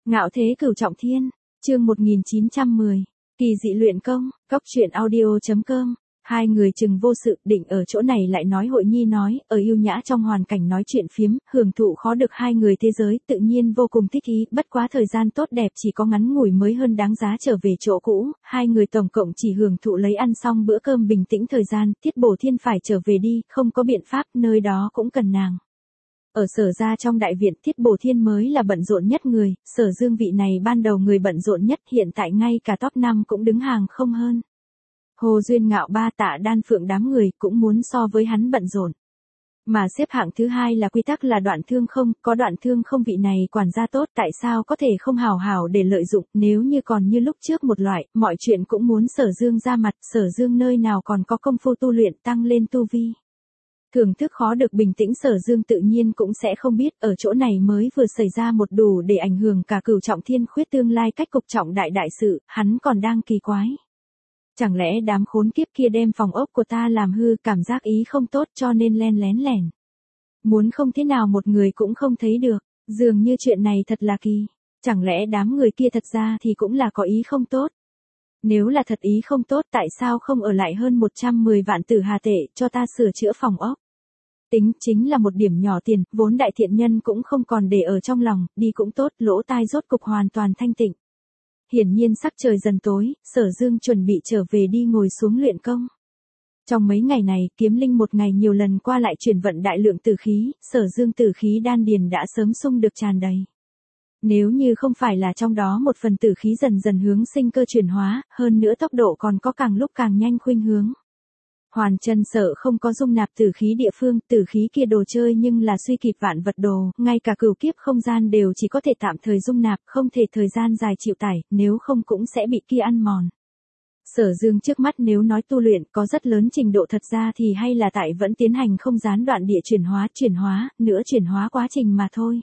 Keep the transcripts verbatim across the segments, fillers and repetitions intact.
Ngạo thế cửu trọng thiên, chương một nghìn chín trăm mười, kỳ dị luyện công, góc truyện audio.com. Hai người chừng vô sự định ở chỗ này lại nói hội nhi nói, ở yêu nhã trong hoàn cảnh nói chuyện phiếm, hưởng thụ khó được hai người thế giới, tự nhiên vô cùng thích ý, bất quá thời gian tốt đẹp chỉ có ngắn ngủi mới hơn đáng giá trở về chỗ cũ, hai người tổng cộng chỉ hưởng thụ lấy ăn xong bữa cơm bình tĩnh thời gian, Tiết Bổ Thiên phải trở về đi, không có biện pháp, nơi đó cũng cần nàng. Ở Sở gia trong đại viện, Tiết Bổ Thiên mới là bận rộn nhất người, Sở Dương vị này ban đầu người bận rộn nhất, hiện tại ngay cả top năm cũng đứng hàng không hơn. Hồ Duyên Ngạo ba Tạ Đan Phượng đám người cũng muốn so với hắn bận rộn. Mà xếp hạng thứ hai là quy tắc là Đoạn Thương không, có Đoạn Thương không vị này quản gia tốt, tại sao có thể không hào hào để lợi dụng, nếu như còn như lúc trước một loại, mọi chuyện cũng muốn Sở Dương ra mặt, Sở Dương nơi nào còn có công phu tu luyện tăng lên tu vi. Thưởng thức khó được bình tĩnh Sở Dương tự nhiên cũng sẽ không biết, ở chỗ này mới vừa xảy ra một đủ để ảnh hưởng cả cửu trọng thiên khuyết tương lai cách cục trọng đại đại sự, hắn còn đang kỳ quái. Chẳng lẽ đám khốn kiếp kia đem phòng ốc của ta làm hư, cảm giác ý không tốt cho nên len lén lẻn. Muốn không thế nào một người cũng không thấy được, dường như chuyện này thật là kỳ. Chẳng lẽ đám người kia thật ra thì cũng là có ý không tốt. Nếu là thật ý không tốt tại sao không ở lại hơn một trăm mười vạn tử hà tệ cho ta sửa chữa phòng ốc. Tính chính là một điểm nhỏ tiền, vốn đại thiện nhân cũng không còn để ở trong lòng, đi cũng tốt, lỗ tai rốt cục hoàn toàn thanh tịnh. Hiển nhiên sắc trời dần tối, Sở Dương chuẩn bị trở về đi ngồi xuống luyện công. Trong mấy ngày này, kiếm linh một ngày nhiều lần qua lại chuyển vận đại lượng tử khí, Sở Dương tử khí đan điền đã sớm sung được tràn đầy. Nếu như không phải là trong đó một phần tử khí dần dần hướng sinh cơ chuyển hóa, hơn nữa tốc độ còn có càng lúc càng nhanh khuynh hướng. Hoàn chân sợ không có dung nạp tử khí địa phương, tử khí kia đồ chơi nhưng là suy kịp vạn vật đồ, ngay cả cửu kiếp không gian đều chỉ có thể tạm thời dung nạp, không thể thời gian dài chịu tải, nếu không cũng sẽ bị kia ăn mòn. Sở Dương trước mắt nếu nói tu luyện có rất lớn trình độ thật ra thì hay là tại vẫn tiến hành không gián đoạn địa chuyển hóa, chuyển hóa, nữa chuyển hóa quá trình mà thôi.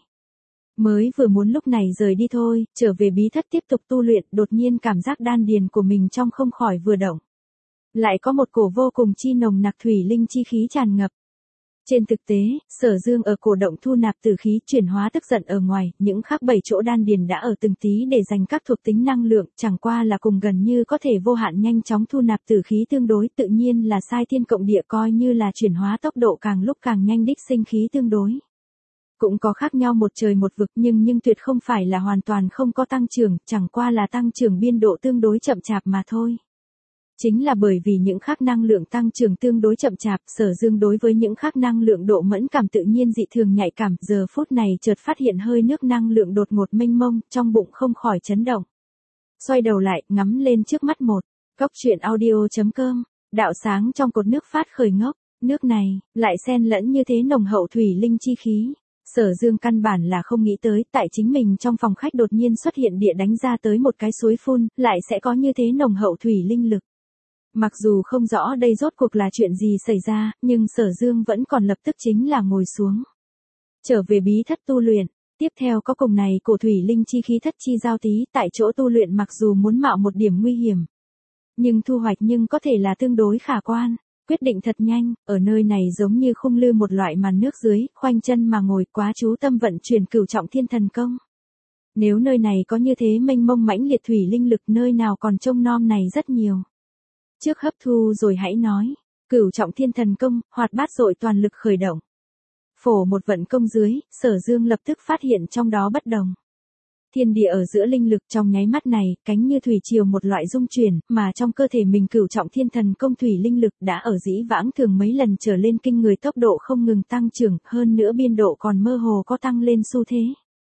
Mới vừa muốn lúc này rời đi thôi, trở về bí thất tiếp tục tu luyện, đột nhiên cảm giác đan điền của mình trong không khỏi vừa động. Lại có một cổ vô cùng chi nồng nặc thủy linh chi khí tràn ngập. Trên thực tế, Sở Dương ở cổ động thu nạp tử khí chuyển hóa tức giận ở ngoài, những khác bảy chỗ đan điền đã ở từng tí để dành các thuộc tính năng lượng, chẳng qua là cùng gần như có thể vô hạn nhanh chóng thu nạp tử khí tương đối, tự nhiên là sai thiên cộng địa coi như là chuyển hóa tốc độ càng lúc càng nhanh đích sinh khí tương đối. Cũng có khác nhau một trời một vực nhưng nhưng tuyệt không phải là hoàn toàn không có tăng trưởng, chẳng qua là tăng trưởng biên độ tương đối chậm chạp mà thôi. Chính là bởi vì những khác năng lượng tăng trưởng tương đối chậm chạp, Sở Dương đối với những khác năng lượng độ mẫn cảm tự nhiên dị thường nhạy cảm, giờ phút này chợt phát hiện hơi nước năng lượng đột ngột mênh mông, trong bụng không khỏi chấn động. Xoay đầu lại, ngắm lên trước mắt một, góc truyện audio.com, đạo sáng trong cột nước phát khởi ngốc, nước này, lại xen lẫn như thế nồng hậu thủy linh chi khí. Sở Dương căn bản là không nghĩ tới, tại chính mình trong phòng khách đột nhiên xuất hiện địa đánh ra tới một cái suối phun, lại sẽ có như thế nồng hậu thủy linh lực. Mặc dù không rõ đây rốt cuộc là chuyện gì xảy ra, nhưng Sở Dương vẫn còn lập tức chính là ngồi xuống. Trở về bí thất tu luyện, tiếp theo có cùng này cổ thủy linh chi khí thất chi giao tí, tại chỗ tu luyện mặc dù muốn mạo một điểm nguy hiểm. Nhưng thu hoạch nhưng có thể là tương đối khả quan, quyết định thật nhanh, ở nơi này giống như khung lư một loại màn nước dưới, khoanh chân mà ngồi quá chú tâm vận chuyển cửu trọng thiên thần công. Nếu nơi này có như thế mênh mông mãnh liệt thủy linh lực nơi nào còn trông nom này rất nhiều. Trước hấp thu rồi hãy nói, cửu trọng thiên thần công, hoạt bát dội toàn lực khởi động. Phổ một vận công dưới, Sở Dương lập tức phát hiện trong đó bất đồng. Thiên địa ở giữa linh lực trong nháy mắt này, cánh như thủy triều một loại dung chuyển, mà trong cơ thể mình cửu trọng thiên thần công thủy linh lực đã ở dĩ vãng thường mấy lần trở lên kinh người tốc độ không ngừng tăng trưởng, hơn nữa biên độ còn mơ hồ có tăng lên xu thế.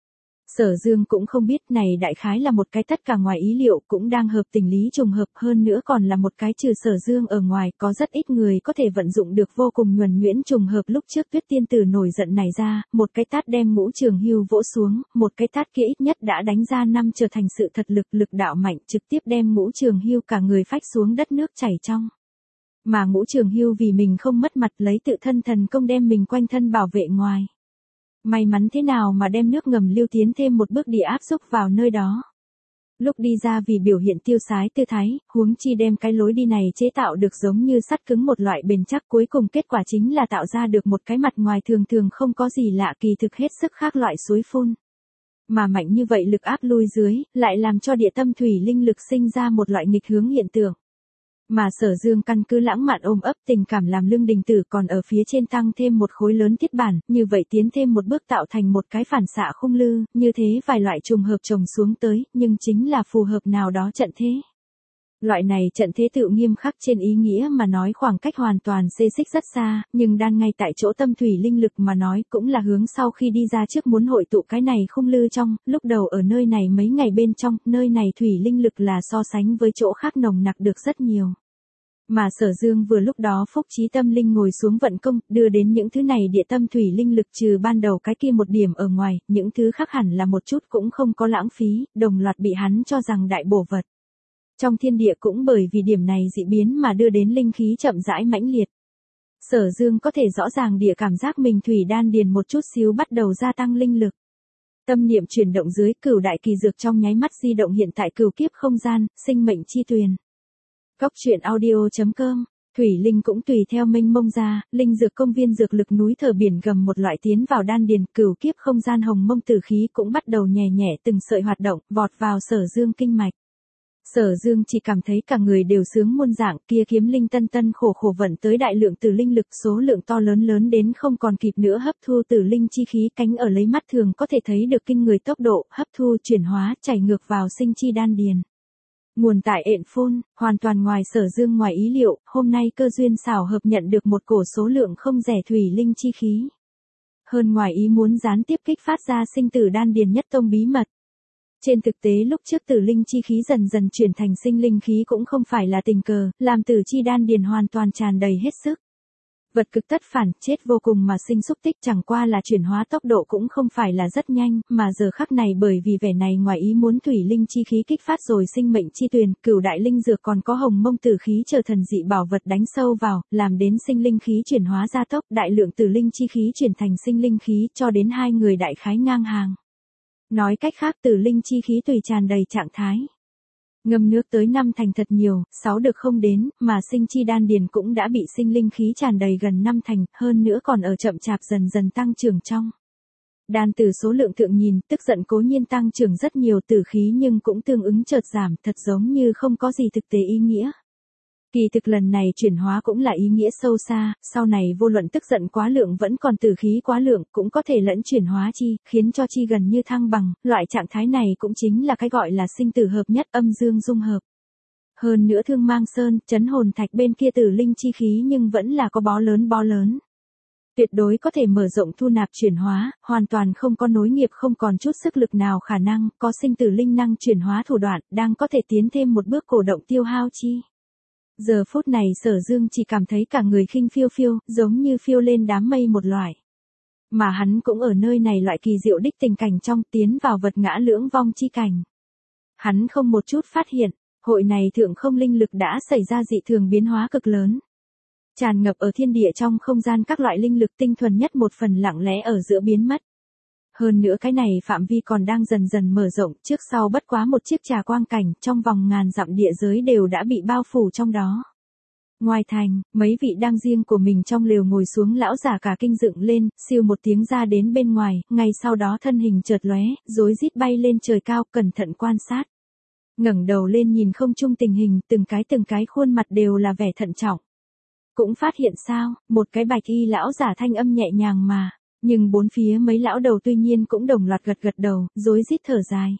Sở Dương cũng không biết này đại khái là một cái tất cả ngoài ý liệu cũng đang hợp tình lý trùng hợp hơn nữa còn là một cái trừ Sở Dương ở ngoài có rất ít người có thể vận dụng được vô cùng nhuần nhuyễn trùng hợp lúc trước Tuyết Tiên Tử nổi giận này ra, một cái tát đem Ngũ Trường Hưu vỗ xuống, một cái tát kia ít nhất đã đánh ra năm trở thành sự thật lực lực đạo mạnh trực tiếp đem Ngũ Trường Hưu cả người phách xuống đất nước chảy trong. Mà Ngũ Trường Hưu vì mình không mất mặt lấy tự thân thần công đem mình quanh thân bảo vệ ngoài. May mắn thế nào mà đem nước ngầm lưu tiến thêm một bước địa áp xúc vào nơi đó. Lúc đi ra vì biểu hiện tiêu sái tư thái, huống chi đem cái lối đi này chế tạo được giống như sắt cứng một loại bền chắc, cuối cùng kết quả chính là tạo ra được một cái mặt ngoài thường thường không có gì lạ kỳ thực hết sức khác loại suối phun. Mà mạnh như vậy lực áp lui dưới, lại làm cho địa tâm thủy linh lực sinh ra một loại nghịch hướng hiện tượng. Mà Sở Dương căn cứ lãng mạn ôm ấp tình cảm làm lương đình tử, còn ở phía trên tăng thêm một khối lớn thiết bản, như vậy tiến thêm một bước tạo thành một cái phản xạ khung lư, như thế vài loại trùng hợp chồng xuống tới, nhưng chính là phù hợp nào đó trận thế. Loại này trận thế tự nghiêm khắc trên ý nghĩa mà nói khoảng cách hoàn toàn xê xích rất xa, nhưng đan ngay tại chỗ tâm thủy linh lực mà nói cũng là hướng sau khi đi ra trước muốn hội tụ cái này khung lư trong, lúc đầu ở nơi này mấy ngày bên trong, nơi này thủy linh lực là so sánh với chỗ khác nồng nặc được rất nhiều. Mà Sở Dương vừa lúc đó phúc trí tâm linh ngồi xuống vận công, đưa đến những thứ này địa tâm thủy linh lực trừ ban đầu cái kia một điểm ở ngoài, những thứ khác hẳn là một chút cũng không có lãng phí, đồng loạt bị hắn cho rằng đại bổ vật. Trong thiên địa cũng bởi vì điểm này dị biến mà đưa đến linh khí chậm rãi mãnh liệt. Sở Dương có thể rõ ràng địa cảm giác mình thủy đan điền một chút xíu bắt đầu gia tăng linh lực. Tâm niệm chuyển động dưới, cửu đại kỳ dược trong nháy mắt di động hiện tại cửu kiếp không gian, sinh mệnh chi tuyền. Cóc truyện audio chấm com, thủy linh cũng tùy theo mênh mông ra, linh dược công viên dược lực núi thở biển gầm một loại tiến vào đan điền, cửu kiếp không gian hồng mông tử khí cũng bắt đầu nhẹ nhẹ từng sợi hoạt động, vọt vào Sở Dương kinh mạch. Sở Dương chỉ cảm thấy cả người đều sướng muôn dạng, kia kiếm linh tân tân khổ khổ vận tới đại lượng tử linh lực, số lượng to lớn lớn đến không còn kịp nữa hấp thu tử linh chi khí, cánh ở lấy mắt thường có thể thấy được kinh người tốc độ, hấp thu chuyển hóa, chảy ngược vào sinh chi đan điền. Nguồn tại ện phun, hoàn toàn ngoài Sở Dương ngoài ý liệu, hôm nay cơ duyên xảo hợp nhận được một cổ số lượng không rẻ thủy linh chi khí. Hơn ngoài ý muốn gián tiếp kích phát ra sinh tử đan điền nhất tông bí mật. Trên thực tế lúc trước tử linh chi khí dần dần chuyển thành sinh linh khí cũng không phải là tình cờ, làm tử chi đan điền hoàn toàn tràn đầy hết sức. Vật cực tất phản, chết vô cùng mà sinh xúc tích, chẳng qua là chuyển hóa tốc độ cũng không phải là rất nhanh, mà giờ khắc này bởi vì vẻ này ngoài ý muốn thủy linh chi khí kích phát rồi sinh mệnh chi tuyền, cửu đại linh dược còn có hồng mông tử khí chờ thần dị bảo vật đánh sâu vào, làm đến sinh linh khí chuyển hóa gia tốc, đại lượng tử linh chi khí chuyển thành sinh linh khí, cho đến hai người đại khái ngang hàng. Nói cách khác tử linh chi khí tùy tràn đầy trạng thái. Ngâm nước tới năm thành thật nhiều, sáu được không đến, mà sinh chi đan điền cũng đã bị sinh linh khí tràn đầy gần năm thành, hơn nữa còn ở chậm chạp dần dần tăng trưởng trong. Đan từ số lượng thượng nhìn, tức giận cố nhiên tăng trưởng rất nhiều tử khí nhưng cũng tương ứng chợt giảm, thật giống như không có gì thực tế ý nghĩa. Kỳ thực lần này chuyển hóa cũng là ý nghĩa sâu xa, sau này vô luận tức giận quá lượng vẫn còn tử khí quá lượng, cũng có thể lẫn chuyển hóa chi, khiến cho chi gần như thăng bằng, loại trạng thái này cũng chính là cái gọi là sinh tử hợp nhất, âm dương dung hợp. Hơn nữa Thương Mang Sơn, Trấn Hồn Thạch bên kia tử linh chi khí nhưng vẫn là có bó lớn bó lớn. Tuyệt đối có thể mở rộng thu nạp chuyển hóa, hoàn toàn không có nối nghiệp, không còn chút sức lực nào khả năng, có sinh tử linh năng chuyển hóa thủ đoạn, đang có thể tiến thêm một bước cổ động tiêu hao chi. Giờ phút này Sở Dương chỉ cảm thấy cả người khinh phiêu phiêu, giống như phiêu lên đám mây một loại. Mà hắn cũng ở nơi này loại kỳ diệu đích tình cảnh trong, tiến vào vật ngã lưỡng vong chi cảnh. Hắn không một chút phát hiện, hội này thượng không linh lực đã xảy ra dị thường biến hóa cực lớn. Tràn ngập ở thiên địa trong không gian các loại linh lực tinh thuần nhất một phần lặng lẽ ở giữa biến mất. Hơn nữa cái này phạm vi còn đang dần dần mở rộng, trước sau bất quá một chiếc trà quang cảnh, trong vòng ngàn dặm địa giới đều đã bị bao phủ trong đó. Ngoài thành, mấy vị đang riêng của mình trong lều ngồi xuống lão giả cả kinh dựng lên, siêu một tiếng ra đến bên ngoài, ngay sau đó thân hình chợt lóe, rối rít bay lên trời cao, cẩn thận quan sát. Ngẩng đầu lên nhìn không trung tình hình, từng cái từng cái khuôn mặt đều là vẻ thận trọng. Cũng phát hiện sao, một cái bạch y lão giả thanh âm nhẹ nhàng mà. Nhưng bốn phía mấy lão đầu tuy nhiên cũng đồng loạt gật gật đầu, rối rít thở dài.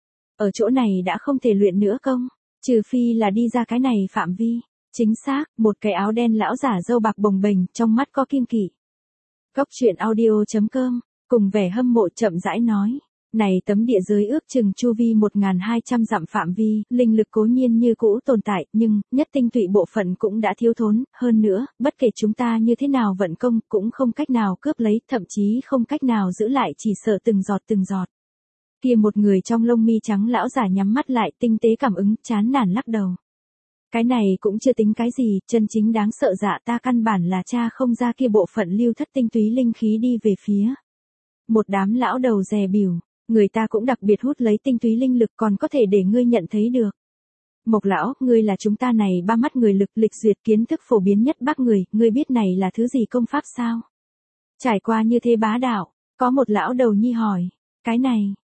Ở chỗ này đã không thể luyện nữa công, trừ phi là đi ra cái này phạm vi. Chính xác, một cái áo đen lão giả râu bạc bồng bềnh, trong mắt có kiêng kỵ. Cóc truyện audio chấm com, cùng vẻ hâm mộ chậm rãi nói. Này tấm địa giới ước chừng chu vi một nghìn hai trăm dặm phạm vi, linh lực cố nhiên như cũ tồn tại, nhưng, nhất tinh tụy bộ phận cũng đã thiếu thốn, hơn nữa, bất kể chúng ta như thế nào vận công, cũng không cách nào cướp lấy, thậm chí không cách nào giữ lại, chỉ sợ từng giọt từng giọt. Kia một người trong lông mi trắng lão giả nhắm mắt lại, tinh tế cảm ứng, chán nản lắc đầu. Cái này cũng chưa tính cái gì, chân chính đáng sợ dạ ta căn bản là cha không ra kia bộ phận lưu thất tinh túy linh khí đi về phía. Một đám lão đầu dè bỉu. Người ta cũng đặc biệt hút lấy tinh túy linh lực còn có thể để ngươi nhận thấy được. Mộc lão, ngươi là chúng ta này ba mắt người lực lịch duyệt kiến thức phổ biến nhất bác người, ngươi biết này là thứ gì công pháp sao? Trải qua như thế bá đạo, có một lão đầu nhi hỏi, cái này,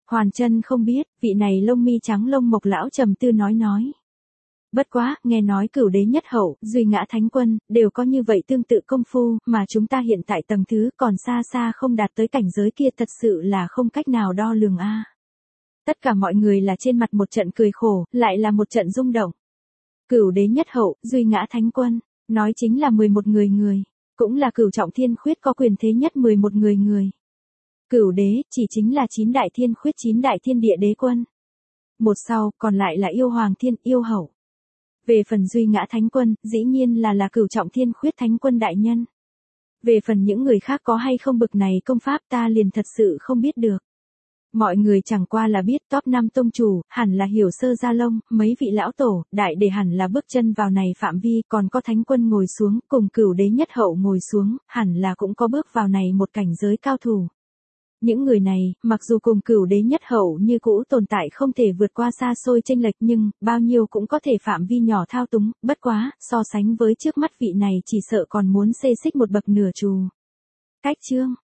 Hoàn Chân không biết, vị này lông mi trắng lông mộc lão trầm tư nói nói. Bất quá, nghe nói Cửu Đế Nhất Hậu, Duy Ngã Thánh Quân, đều có như vậy tương tự công phu, mà chúng ta hiện tại tầng thứ còn xa xa không đạt tới cảnh giới kia, thật sự là không cách nào đo lường a. Tất cả mọi người là trên mặt một trận cười khổ, lại là một trận rung động. Cửu Đế Nhất Hậu, Duy Ngã Thánh Quân, nói chính là mười một người người, cũng là Cửu Trọng Thiên Khuyết có quyền thế nhất mười một người người. Cửu đế, chỉ chính là chín đại thiên khuyết chín đại thiên địa đế quân. Một sau, còn lại là yêu hoàng thiên, yêu hậu. Về phần Duy Ngã Thánh Quân, dĩ nhiên là là Cửu Trọng Thiên Khuyết Thánh Quân đại nhân. Về phần những người khác có hay không bực này công pháp ta liền thật sự không biết được. Mọi người chẳng qua là biết top năm tông chủ, hẳn là Hiểu Sơ Gia Long, mấy vị lão tổ, đại để hẳn là bước chân vào này phạm vi, còn có Thánh Quân ngồi xuống, cùng Cửu Đế Nhất Hậu ngồi xuống, hẳn là cũng có bước vào này một cảnh giới cao thủ. Những người này, mặc dù cùng Cửu Đế Nhất Hậu như cũ tồn tại không thể vượt qua xa xôi chênh lệch nhưng, bao nhiêu cũng có thể phạm vi nhỏ thao túng, bất quá, so sánh với trước mắt vị này chỉ sợ còn muốn xê xích một bậc nửa trù. Cách chương